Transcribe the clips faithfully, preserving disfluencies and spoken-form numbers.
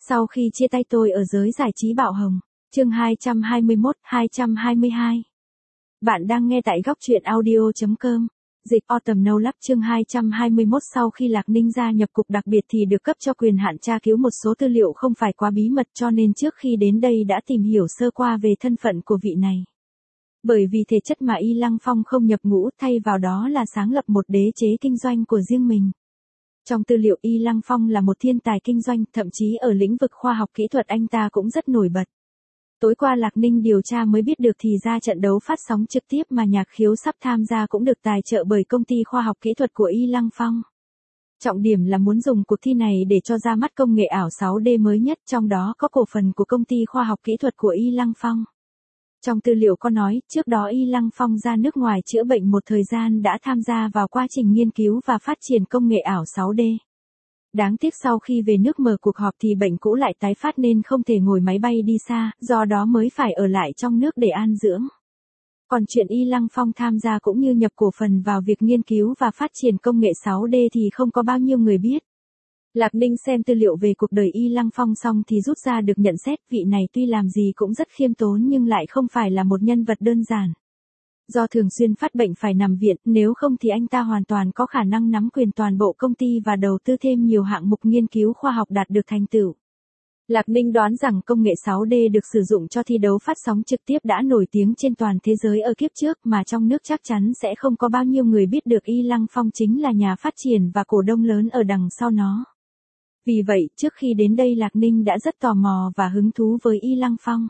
Sau khi chia tay tôi ở giới giải trí bạo hồng. Chương hai trăm hai mươi mốt, hai trăm hai mươi hai. Bạn đang nghe tại góc truyện audio chấm com. Dịch Autumn No Love chương hai trăm hai mươi mốt. Sau khi Lạc Ninh gia nhập cục đặc biệt thì được cấp cho quyền hạn tra cứu một số tư liệu không phải quá bí mật, cho nên trước khi đến đây đã tìm hiểu sơ qua về thân phận của vị này. Bởi vì thể chất mà Y Lăng Phong không nhập ngũ, thay vào đó là sáng lập một đế chế kinh doanh của riêng mình. Trong tư liệu, Y Lăng Phong là một thiên tài kinh doanh, thậm chí ở lĩnh vực khoa học kỹ thuật anh ta cũng rất nổi bật. Tối qua Lạc Ninh điều tra mới biết được thì ra trận đấu phát sóng trực tiếp mà Nhạc Khiếu sắp tham gia cũng được tài trợ bởi công ty khoa học kỹ thuật của Y Lăng Phong. Trọng điểm là muốn dùng cuộc thi này để cho ra mắt công nghệ ảo sáu D mới nhất, trong đó có cổ phần của công ty khoa học kỹ thuật của Y Lăng Phong. Trong tư liệu có nói, trước đó Y Lăng Phong ra nước ngoài chữa bệnh một thời gian đã tham gia vào quá trình nghiên cứu và phát triển công nghệ ảo sáu D. Đáng tiếc sau khi về nước mở cuộc họp thì bệnh cũ lại tái phát nên không thể ngồi máy bay đi xa, do đó mới phải ở lại trong nước để an dưỡng. Còn chuyện Y Lăng Phong tham gia cũng như nhập cổ phần vào việc nghiên cứu và phát triển công nghệ sáu D thì không có bao nhiêu người biết. Lạc Ninh xem tư liệu về cuộc đời Y Lăng Phong xong thì rút ra được nhận xét vị này tuy làm gì cũng rất khiêm tốn nhưng lại không phải là một nhân vật đơn giản. Do thường xuyên phát bệnh phải nằm viện, nếu không thì anh ta hoàn toàn có khả năng nắm quyền toàn bộ công ty và đầu tư thêm nhiều hạng mục nghiên cứu khoa học đạt được thành tựu. Lạc Ninh đoán rằng công nghệ sáu D được sử dụng cho thi đấu phát sóng trực tiếp đã nổi tiếng trên toàn thế giới ở kiếp trước, mà trong nước chắc chắn sẽ không có bao nhiêu người biết được Y Lăng Phong chính là nhà phát triển và cổ đông lớn ở đằng sau nó. Vì vậy, trước khi đến đây Lạc Ninh đã rất tò mò và hứng thú với Y Lăng Phong.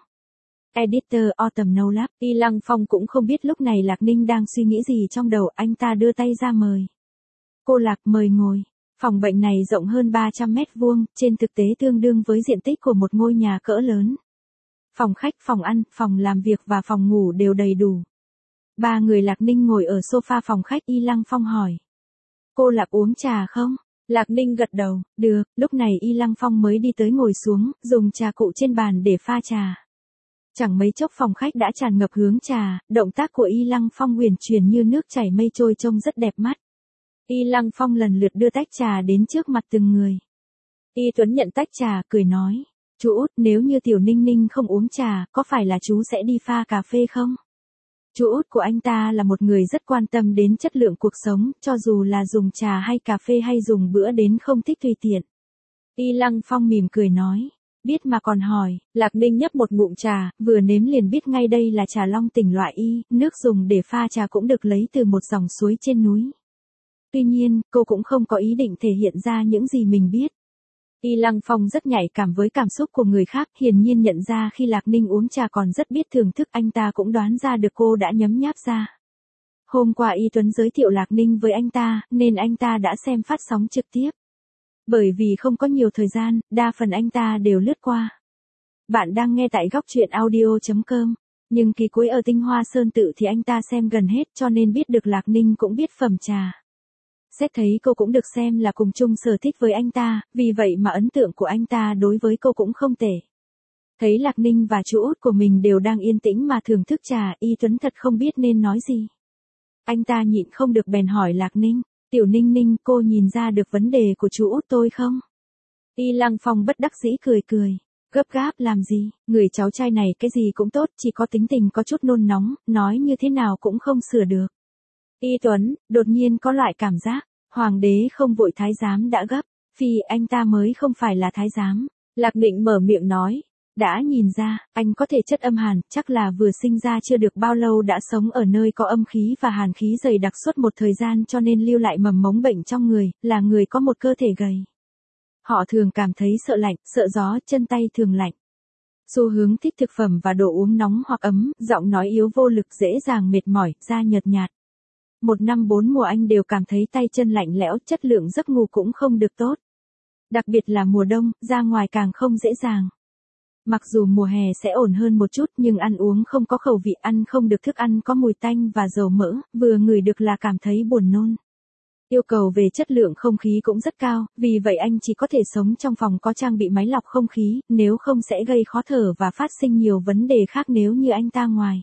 Editor Autumn No Love. Y Lăng Phong cũng không biết lúc này Lạc Ninh đang suy nghĩ gì trong đầu, anh ta đưa tay ra mời. Cô Lạc, mời ngồi. Phòng bệnh này rộng hơn ba trăm mét vuông, trên thực tế tương đương với diện tích của một ngôi nhà cỡ lớn. Phòng khách, phòng ăn, phòng làm việc và phòng ngủ đều đầy đủ. Ba người Lạc Ninh ngồi ở sofa phòng khách. Y Lăng Phong hỏi. Cô Lạc uống trà không? Lạc Ninh gật đầu, được. Lúc này Y Lăng Phong mới đi tới ngồi xuống, dùng trà cụ trên bàn để pha trà. Chẳng mấy chốc phòng khách đã tràn ngập hướng trà, động tác của Y Lăng Phong huyền chuyển như nước chảy mây trôi trông rất đẹp mắt. Y Lăng Phong lần lượt đưa tách trà đến trước mặt từng người. Y Tuấn nhận tách trà, cười nói, chú Út, nếu như Tiểu Ninh Ninh không uống trà, có phải là chú sẽ đi pha cà phê không? Chú Út của anh ta là một người rất quan tâm đến chất lượng cuộc sống, cho dù là dùng trà hay cà phê hay dùng bữa đến không thích tùy tiện. Y Lăng Phong mỉm cười nói. Biết mà còn hỏi. Lạc Ninh nhấp một ngụm trà, vừa nếm liền biết ngay đây là trà long tỉnh loại Y, nước dùng để pha trà cũng được lấy từ một dòng suối trên núi. Tuy nhiên, cô cũng không có ý định thể hiện ra những gì mình biết. Y Lăng Phong rất nhạy cảm với cảm xúc của người khác, hiển nhiên nhận ra khi Lạc Ninh uống trà còn rất biết thưởng thức, anh ta cũng đoán ra được cô đã nhấm nháp ra. Hôm qua Y Tuấn giới thiệu Lạc Ninh với anh ta, nên anh ta đã xem phát sóng trực tiếp. Bởi vì không có nhiều thời gian, đa phần anh ta đều lướt qua. Bạn đang nghe tại góc truyện audio chấm com. Nhưng kỳ cuối ở Tinh Hoa Sơn Tự thì anh ta xem gần hết, cho nên biết được Lạc Ninh cũng biết phẩm trà. Xét thấy cô cũng được xem là cùng chung sở thích với anh ta, vì vậy mà ấn tượng của anh ta đối với cô cũng không tệ. Thấy Lạc Ninh và chú Út của mình đều đang yên tĩnh mà thưởng thức trà, Y Tuấn thật không biết nên nói gì. Anh ta nhịn không được bèn hỏi Lạc Ninh. Tiểu Ninh Ninh, cô nhìn ra được vấn đề của chú Út tôi không? Y Lăng Phong bất đắc dĩ cười cười. Gấp gáp làm gì, người cháu trai này cái gì cũng tốt, chỉ có tính tình có chút nôn nóng, nói như thế nào cũng không sửa được. Y Tuấn, đột nhiên có loại cảm giác, hoàng đế không vội thái giám đã gấp, phi anh ta mới không phải là thái giám. Lạc Định mở miệng nói. Đã nhìn ra, anh có thể chất âm hàn, chắc là vừa sinh ra chưa được bao lâu đã sống ở nơi có âm khí và hàn khí dày đặc suốt một thời gian cho nên lưu lại mầm mống bệnh trong người, là người có một cơ thể gầy. Họ thường cảm thấy sợ lạnh, sợ gió, chân tay thường lạnh. Xu hướng thích thực phẩm và đồ uống nóng hoặc ấm, giọng nói yếu vô lực, dễ dàng mệt mỏi, da nhợt nhạt. Một năm bốn mùa anh đều cảm thấy tay chân lạnh lẽo, chất lượng giấc ngủ cũng không được tốt. Đặc biệt là mùa đông, ra ngoài càng không dễ dàng. Mặc dù mùa hè sẽ ổn hơn một chút nhưng ăn uống không có khẩu vị, ăn không được thức ăn có mùi tanh và dầu mỡ, vừa ngửi được là cảm thấy buồn nôn. Yêu cầu về chất lượng không khí cũng rất cao, vì vậy anh chỉ có thể sống trong phòng có trang bị máy lọc không khí, nếu không sẽ gây khó thở và phát sinh nhiều vấn đề khác nếu như anh ta ngoài.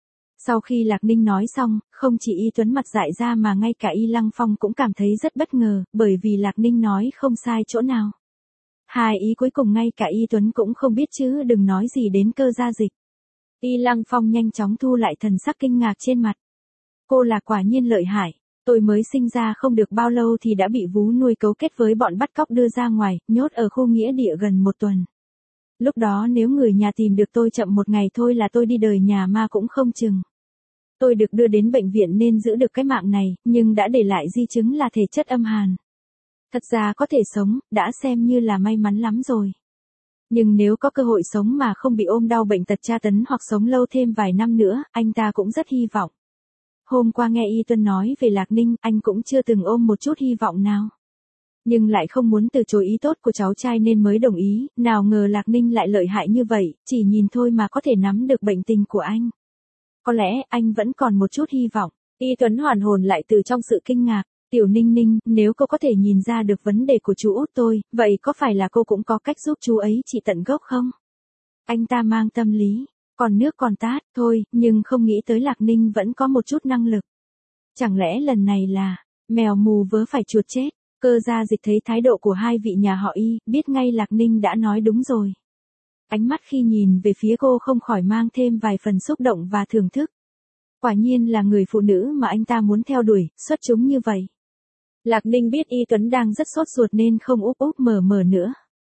Sau khi Lạc Ninh nói xong, không chỉ Y Tuấn mặt dại ra mà ngay cả Y Lăng Phong cũng cảm thấy rất bất ngờ, bởi vì Lạc Ninh nói không sai chỗ nào. Hai ý cuối cùng ngay cả Y Tuấn cũng không biết chứ đừng nói gì đến Cơ Gia Dịch. Y Lăng Phong nhanh chóng thu lại thần sắc kinh ngạc trên mặt. Cô là quả nhiên lợi hại. Tôi mới sinh ra không được bao lâu thì đã bị vú nuôi cấu kết với bọn bắt cóc đưa ra ngoài, nhốt ở khu nghĩa địa gần một tuần. Lúc đó nếu người nhà tìm được tôi chậm một ngày thôi là tôi đi đời nhà ma cũng không chừng. Tôi được đưa đến bệnh viện nên giữ được cái mạng này, nhưng đã để lại di chứng là thể chất âm hàn. Thật ra có thể sống, đã xem như là may mắn lắm rồi. Nhưng nếu có cơ hội sống mà không bị ôm đau bệnh tật tra tấn hoặc sống lâu thêm vài năm nữa, anh ta cũng rất hy vọng. Hôm qua nghe Y Tuân nói về Lạc Ninh, anh cũng chưa từng ôm một chút hy vọng nào. Nhưng lại không muốn từ chối ý tốt của cháu trai nên mới đồng ý, nào ngờ Lạc Ninh lại lợi hại như vậy, chỉ nhìn thôi mà có thể nắm được bệnh tình của anh. Có lẽ anh vẫn còn một chút hy vọng. Y Tuấn hoàn hồn lại từ trong sự kinh ngạc. Tiểu Ninh Ninh, nếu cô có thể nhìn ra được vấn đề của chú út tôi, vậy có phải là cô cũng có cách giúp chú ấy trị tận gốc không? Anh ta mang tâm lý, còn nước còn tát, thôi, nhưng không nghĩ tới Lạc Ninh vẫn có một chút năng lực. Chẳng lẽ lần này là, mèo mù vớ phải chuột chết? Cơ Gia Dịch thấy thái độ của hai vị nhà họ Y, biết ngay Lạc Ninh đã nói đúng rồi. Ánh mắt khi nhìn về phía cô không khỏi mang thêm vài phần xúc động và thưởng thức. Quả nhiên là người phụ nữ mà anh ta muốn theo đuổi, xuất chúng như vậy. Lạc Ninh biết Y Tuấn đang rất sốt ruột nên không úp úp mở mở nữa.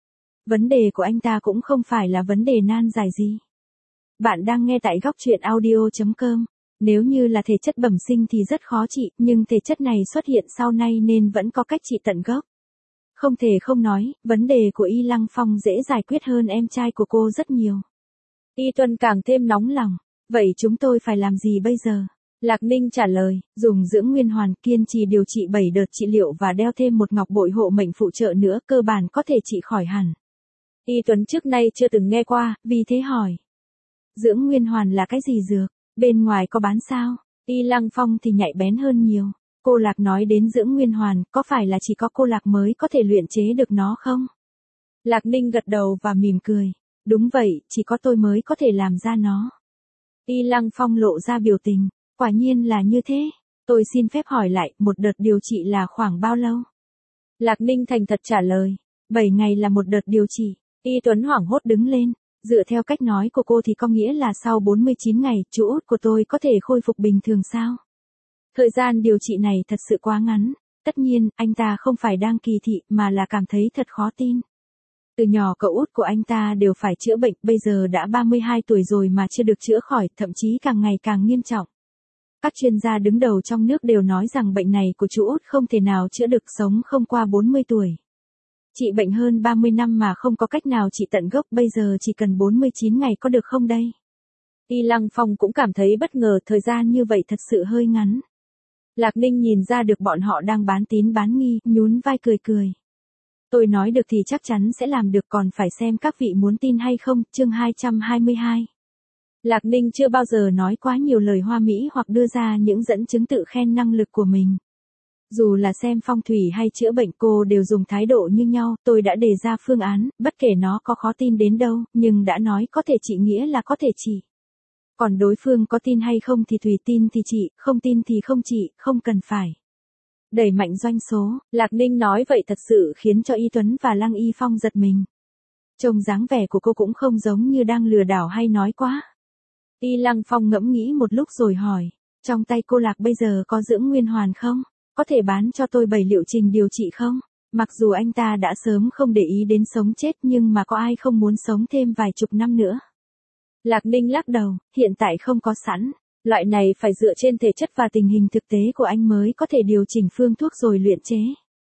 Vấn đề của anh ta cũng không phải là vấn đề nan giải gì. Bạn đang nghe tại góc truyện audio chấm com. Nếu như là thể chất bẩm sinh thì rất khó trị, nhưng thể chất này xuất hiện sau này nên vẫn có cách trị tận gốc. Không thể không nói, vấn đề của Y Lăng Phong dễ giải quyết hơn em trai của cô rất nhiều. Y Tuân càng thêm nóng lòng. Vậy chúng tôi phải làm gì bây giờ? Lạc Ninh trả lời, dùng dưỡng nguyên hoàn, kiên trì điều trị bảy đợt trị liệu và đeo thêm một ngọc bội hộ mệnh phụ trợ nữa, cơ bản có thể trị khỏi hẳn. Y Tuấn trước nay chưa từng nghe qua, vì thế hỏi. Dưỡng nguyên hoàn là cái gì dược? Bên ngoài có bán sao? Y Lăng Phong thì nhạy bén hơn nhiều. Cô Lạc nói đến dưỡng nguyên hoàn, có phải là chỉ có cô Lạc mới có thể luyện chế được nó không? Lạc Ninh gật đầu và mỉm cười. Đúng vậy, chỉ có tôi mới có thể làm ra nó. Y Lăng Phong lộ ra biểu tình. Quả nhiên là như thế. Tôi xin phép hỏi lại, một đợt điều trị là khoảng bao lâu? Lạc Ninh thành thật trả lời. bảy ngày là một đợt điều trị. Y Tuấn hoảng hốt đứng lên. Dựa theo cách nói của cô thì có nghĩa là sau bốn mươi chín ngày, chú út của tôi có thể khôi phục bình thường sao? Thời gian điều trị này thật sự quá ngắn. Tất nhiên, anh ta không phải đang kỳ thị mà là cảm thấy thật khó tin. Từ nhỏ cậu út của anh ta đều phải chữa bệnh, bây giờ đã ba mươi hai tuổi rồi mà chưa được chữa khỏi, thậm chí càng ngày càng nghiêm trọng. Các chuyên gia đứng đầu trong nước đều nói rằng bệnh này của chú út không thể nào chữa được, sống không qua bốn mươi tuổi. Trị bệnh hơn ba mươi năm mà không có cách nào trị tận gốc, bây giờ chỉ cần bốn mươi chín ngày có được không đây? Y Lăng Phong cũng cảm thấy bất ngờ, thời gian như vậy thật sự hơi ngắn. Lạc Ninh nhìn ra được bọn họ đang bán tín bán nghi, nhún vai cười cười. Tôi nói được thì chắc chắn sẽ làm được, còn phải xem các vị muốn tin hay không. Chương hai trăm hai mươi hai. Lạc Ninh chưa bao giờ nói quá nhiều lời hoa mỹ hoặc đưa ra những dẫn chứng tự khen năng lực của mình. Dù là xem phong thủy hay chữa bệnh cô đều dùng thái độ như nhau, tôi đã đề ra phương án, bất kể nó có khó tin đến đâu, nhưng đã nói có thể trị nghĩa là có thể trị. Còn đối phương có tin hay không thì tùy, tin thì trị, không tin thì không trị, không cần phải đẩy mạnh doanh số. Lạc Ninh nói vậy thật sự khiến cho Y Tuấn và Lăng Y Phong giật mình. Trông dáng vẻ của cô cũng không giống như đang lừa đảo hay nói quá. Y Lăng Phong ngẫm nghĩ một lúc rồi hỏi, trong tay cô Lạc bây giờ có dưỡng nguyên hoàn không? Có thể bán cho tôi bảy liệu trình điều trị không? Mặc dù anh ta đã sớm không để ý đến sống chết nhưng mà có ai không muốn sống thêm vài chục năm nữa. Lạc Ninh lắc đầu, hiện tại không có sẵn. Loại này phải dựa trên thể chất và tình hình thực tế của anh mới có thể điều chỉnh phương thuốc rồi luyện chế.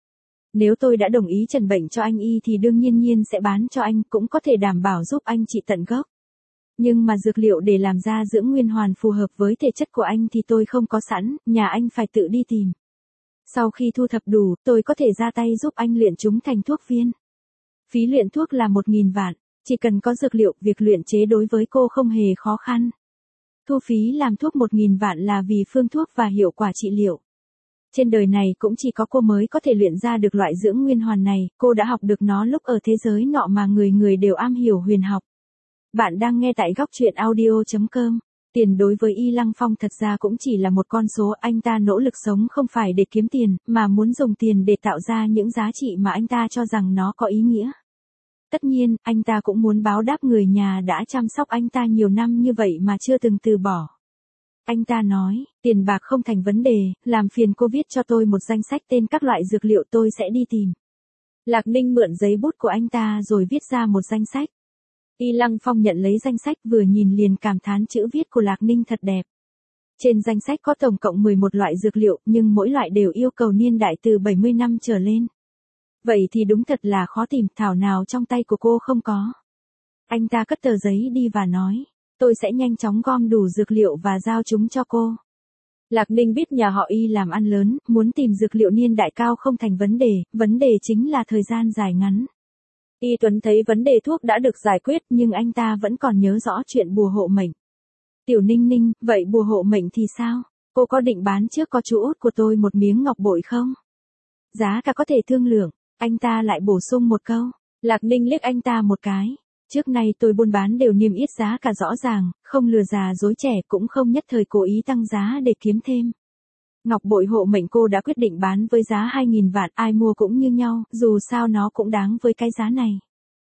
Nếu tôi đã đồng ý trần bệnh cho anh Y thì đương nhiên nhiên sẽ bán cho anh, cũng có thể đảm bảo giúp anh trị tận gốc. Nhưng mà dược liệu để làm ra dưỡng nguyên hoàn phù hợp với thể chất của anh thì tôi không có sẵn, nhà anh phải tự đi tìm. Sau khi thu thập đủ, tôi có thể ra tay giúp anh luyện chúng thành thuốc viên. Phí luyện thuốc là một nghìn vạn, chỉ cần có dược liệu, việc luyện chế đối với cô không hề khó khăn. Thu phí làm thuốc một nghìn vạn là vì phương thuốc và hiệu quả trị liệu. Trên đời này cũng chỉ có cô mới có thể luyện ra được loại dưỡng nguyên hoàn này, cô đã học được nó lúc ở thế giới nọ mà người người đều am hiểu huyền học. Bạn đang nghe tại góc truyện audio chấm com. Tiền đối với Y Lăng Phong thật ra cũng chỉ là một con số, anh ta nỗ lực sống không phải để kiếm tiền, mà muốn dùng tiền để tạo ra những giá trị mà anh ta cho rằng nó có ý nghĩa. Tất nhiên, anh ta cũng muốn báo đáp người nhà đã chăm sóc anh ta nhiều năm như vậy mà chưa từng từ bỏ. Anh ta nói, tiền bạc không thành vấn đề, làm phiền cô viết cho tôi một danh sách tên các loại dược liệu tôi sẽ đi tìm. Lạc Ninh mượn giấy bút của anh ta rồi viết ra một danh sách. Y Lăng Phong nhận lấy danh sách vừa nhìn liền cảm thán chữ viết của Lạc Ninh thật đẹp. Trên danh sách có tổng cộng mười một loại dược liệu nhưng mỗi loại đều yêu cầu niên đại từ bảy mươi năm trở lên. Vậy thì đúng thật là khó tìm, thảo nào trong tay của cô không có. Anh ta cất tờ giấy đi và nói, tôi sẽ nhanh chóng gom đủ dược liệu và giao chúng cho cô. Lạc Ninh biết nhà họ Y làm ăn lớn, muốn tìm dược liệu niên đại cao không thành vấn đề, vấn đề chính là thời gian dài ngắn. Y Tuấn thấy vấn đề thuốc đã được giải quyết nhưng anh ta vẫn còn nhớ rõ chuyện bùa hộ mệnh. Tiểu Ninh Ninh, vậy bùa hộ mệnh thì sao? Cô có định bán trước có chú út của tôi một miếng ngọc bội không? Giá cả có thể thương lượng. Anh ta lại bổ sung một câu. Lạc Ninh liếc anh ta một cái. Trước nay tôi buôn bán đều niêm yết giá cả rõ ràng, không lừa già dối trẻ cũng không nhất thời cố ý tăng giá để kiếm thêm. Ngọc bội hộ mệnh cô đã quyết định bán với giá hai nghìn vạn, ai mua cũng như nhau, dù sao nó cũng đáng với cái giá này.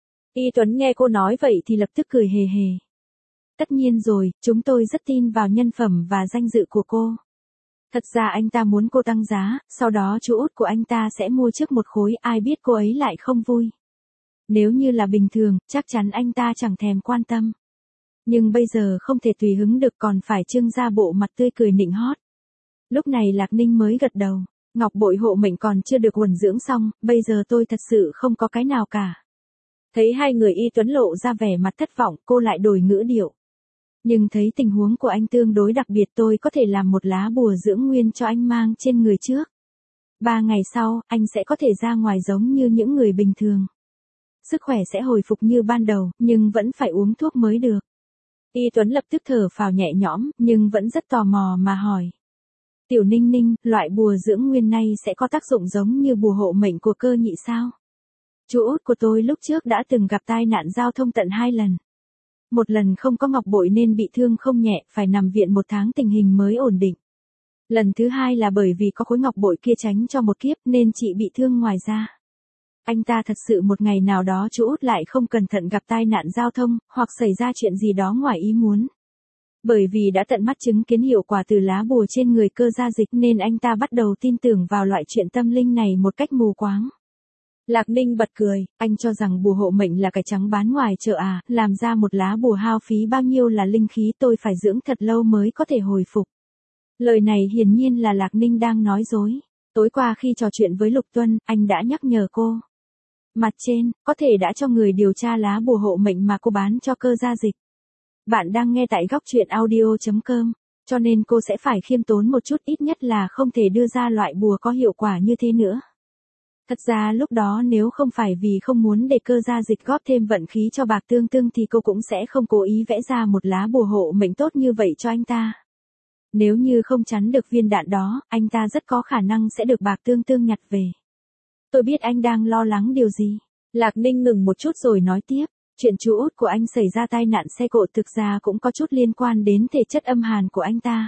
Y Tuấn nghe cô nói vậy thì lập tức cười hề hề. Tất nhiên rồi, chúng tôi rất tin vào nhân phẩm và danh dự của cô. Thật ra anh ta muốn cô tăng giá, sau đó chú út của anh ta sẽ mua trước một khối, ai biết cô ấy lại không vui. Nếu như là bình thường, chắc chắn anh ta chẳng thèm quan tâm. Nhưng bây giờ không thể tùy hứng được còn phải trưng ra bộ mặt tươi cười nịnh hót. Lúc này Lạc Ninh mới gật đầu, ngọc bội hộ mệnh còn chưa được uẩn dưỡng xong, bây giờ tôi thật sự không có cái nào cả. Thấy hai người Y Tuấn lộ ra vẻ mặt thất vọng, cô lại đổi ngữ điệu. Nhưng thấy tình huống của anh tương đối đặc biệt, tôi có thể làm một lá bùa dưỡng nguyên cho anh mang trên người trước. Ba ngày sau, anh sẽ có thể ra ngoài giống như những người bình thường. Sức khỏe sẽ hồi phục như ban đầu, nhưng vẫn phải uống thuốc mới được. Y Tuấn lập tức thở phào nhẹ nhõm, nhưng vẫn rất tò mò mà hỏi. Tiểu Ninh Ninh, loại bùa dưỡng nguyên này sẽ có tác dụng giống như bùa hộ mệnh của cơ nhị sao? Chú út của tôi lúc trước đã từng gặp tai nạn giao thông tận hai lần. Một lần không có ngọc bội nên bị thương không nhẹ, phải nằm viện một tháng tình hình mới ổn định. Lần thứ hai là bởi vì có khối ngọc bội kia tránh cho một kiếp nên chị bị thương ngoài da. Anh ta thật sự một ngày nào đó chú út lại không cẩn thận gặp tai nạn giao thông, hoặc xảy ra chuyện gì đó ngoài ý muốn. Bởi vì đã tận mắt chứng kiến hiệu quả từ lá bùa trên người cơ gia dịch nên anh ta bắt đầu tin tưởng vào loại chuyện tâm linh này một cách mù quáng. Lạc Ninh bật cười, anh cho rằng bùa hộ mệnh là cái trắng bán ngoài chợ à, làm ra một lá bùa hao phí bao nhiêu là linh khí tôi phải dưỡng thật lâu mới có thể hồi phục. Lời này hiển nhiên là Lạc Ninh đang nói dối. Tối qua khi trò chuyện với Lục Tuân, anh đã nhắc nhở cô. Mặt trên, có thể đã cho người điều tra lá bùa hộ mệnh mà cô bán cho cơ gia dịch. Bạn đang nghe tại góc truyện audio chấm com, cho nên cô sẽ phải khiêm tốn một chút, ít nhất là không thể đưa ra loại bùa có hiệu quả như thế nữa. Thật ra lúc đó nếu không phải vì không muốn để cơ gia dịch góp thêm vận khí cho Bạc Tương Tương thì cô cũng sẽ không cố ý vẽ ra một lá bùa hộ mệnh tốt như vậy cho anh ta. Nếu như không chắn được viên đạn đó, anh ta rất có khả năng sẽ được Bạc Tương Tương nhặt về. Tôi biết anh đang lo lắng điều gì. Lạc Ninh ngừng một chút rồi nói tiếp. Chuyện chú út của anh xảy ra tai nạn xe cộ thực ra cũng có chút liên quan đến thể chất âm hàn của anh ta.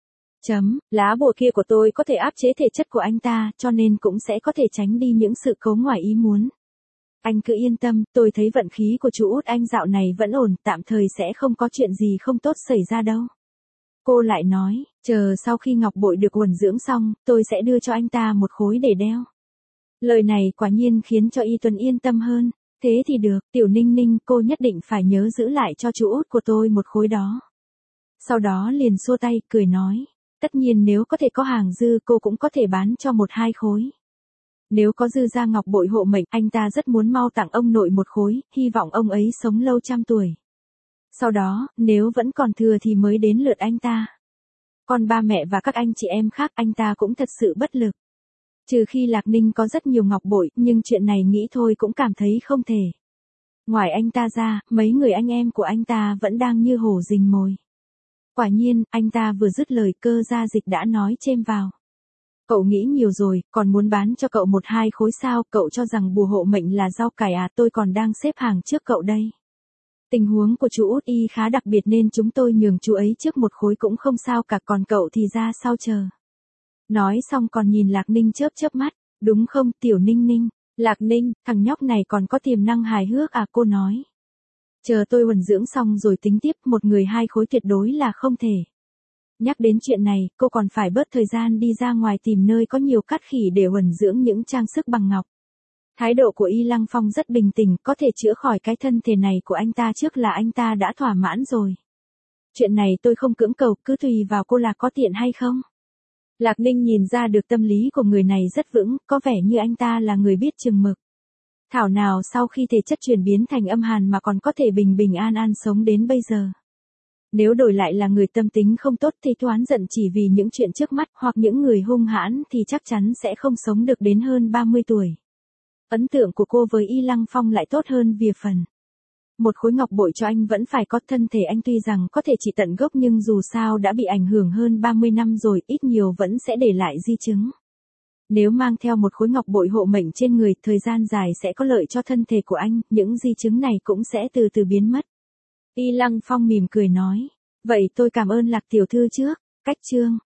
Chấm, lá bùa kia của tôi có thể áp chế thể chất của anh ta, cho nên cũng sẽ có thể tránh đi những sự cố ngoài ý muốn. Anh cứ yên tâm, tôi thấy vận khí của chú út anh dạo này vẫn ổn, tạm thời sẽ không có chuyện gì không tốt xảy ra đâu. Cô lại nói, chờ sau khi ngọc bội được uẩn dưỡng xong, tôi sẽ đưa cho anh ta một khối để đeo. Lời này quả nhiên khiến cho Y Tuấn yên tâm hơn. Thế thì được, Tiểu Ninh Ninh, cô nhất định phải nhớ giữ lại cho chú út của tôi một khối đó. Sau đó liền xua tay, cười nói. Tất nhiên nếu có thể có hàng dư cô cũng có thể bán cho một hai khối. Nếu có dư ra ngọc bội hộ mệnh, anh ta rất muốn mau tặng ông nội một khối, hy vọng ông ấy sống lâu trăm tuổi. Sau đó, nếu vẫn còn thừa thì mới đến lượt anh ta. Còn ba mẹ và các anh chị em khác anh ta cũng thật sự bất lực. Trừ khi Lạc Ninh có rất nhiều ngọc bội, nhưng chuyện này nghĩ thôi cũng cảm thấy không thể. Ngoài anh ta ra, mấy người anh em của anh ta vẫn đang như hổ rình mồi. Quả nhiên, anh ta vừa dứt lời cơ gia dịch đã nói chêm vào. Cậu nghĩ nhiều rồi, còn muốn bán cho cậu một hai khối sao, cậu cho rằng bùa hộ mệnh là rau cải à, tôi còn đang xếp hàng trước cậu đây. Tình huống của chú út Y khá đặc biệt nên chúng tôi nhường chú ấy trước một khối cũng không sao cả, còn cậu thì ra sau chờ. Nói xong còn nhìn Lạc Ninh chớp chớp mắt, đúng không Tiểu Ninh Ninh, Lạc Ninh, thằng nhóc này còn có tiềm năng hài hước à, cô nói. Chờ tôi uẩn dưỡng xong rồi tính tiếp, một người hai khối tuyệt đối là không thể. Nhắc đến chuyện này, cô còn phải bớt thời gian đi ra ngoài tìm nơi có nhiều cát khỉ để uẩn dưỡng những trang sức bằng ngọc. Thái độ của Y Lăng Phong rất bình tĩnh, có thể chữa khỏi cái thân thể này của anh ta trước là anh ta đã thỏa mãn rồi. Chuyện này tôi không cưỡng cầu, cứ tùy vào cô là có tiện hay không. Lạc Ninh nhìn ra được tâm lý của người này rất vững, có vẻ như anh ta là người biết chừng mực. Thảo nào sau khi thể chất chuyển biến thành âm hàn mà còn có thể bình bình an an sống đến bây giờ. Nếu đổi lại là người tâm tính không tốt thì toán giận chỉ vì những chuyện trước mắt hoặc những người hung hãn thì chắc chắn sẽ không sống được đến hơn ba mươi tuổi. Ấn tượng của cô với Y Lăng Phong lại tốt hơn vài phần. Một khối ngọc bội cho anh vẫn phải có, thân thể anh tuy rằng có thể trị tận gốc nhưng dù sao đã bị ảnh hưởng hơn ba mươi năm rồi, ít nhiều vẫn sẽ để lại di chứng. Nếu mang theo một khối ngọc bội hộ mệnh trên người, thời gian dài sẽ có lợi cho thân thể của anh, những di chứng này cũng sẽ từ từ biến mất. Y Lăng Phong mỉm cười nói, vậy tôi cảm ơn Lạc tiểu thư trước. Cách chương